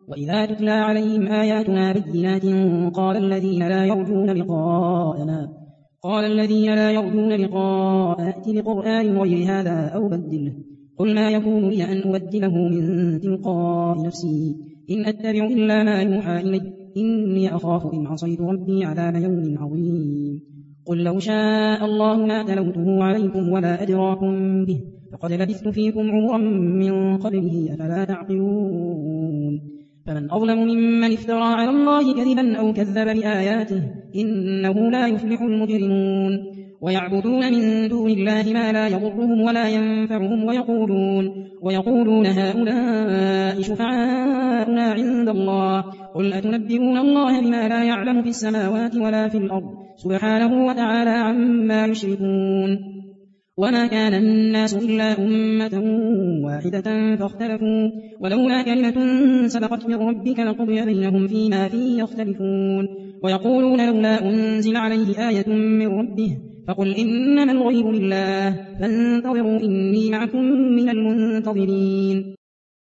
وإذا تتلى عليهم آياتنا بينات قال الذين لا يرجون لقاء ائت بقرآن غير هذا أو بدله قل ما يكون لي أن أبدله من تلقاء نفسي إن أتبع إلا ما يوحى إلي إني أخاف إن عصيت ربي عذاب يوم عظيم قل لو شاء الله ما تلوته عليكم ولا أدراكم به فقد لبثت فيكم عمرا من قبله أفلا تعقلون فمن أظلم ممن افترى على الله كذبا أو كذب بآياته إنه لا يفلح المجرمون ويعبدون من دون الله ما لا يضرهم ولا ينفعهم ويقولون هؤلاء شفعاؤنا عند الله قل أتنبئون الله بما لا يعلم في السماوات ولا في الأرض سبحانه وتعالى عما يشركون وما كان الناس إلا أمة واحدة فاختلفوا ولولا كلمة سبقت من ربك لقضي بينهم فيما فيه يختلفون ويقولون لولا أنزل عليه آية من ربه فقل إنما الغيب لله فانتظروا إني معكم من المنتظرين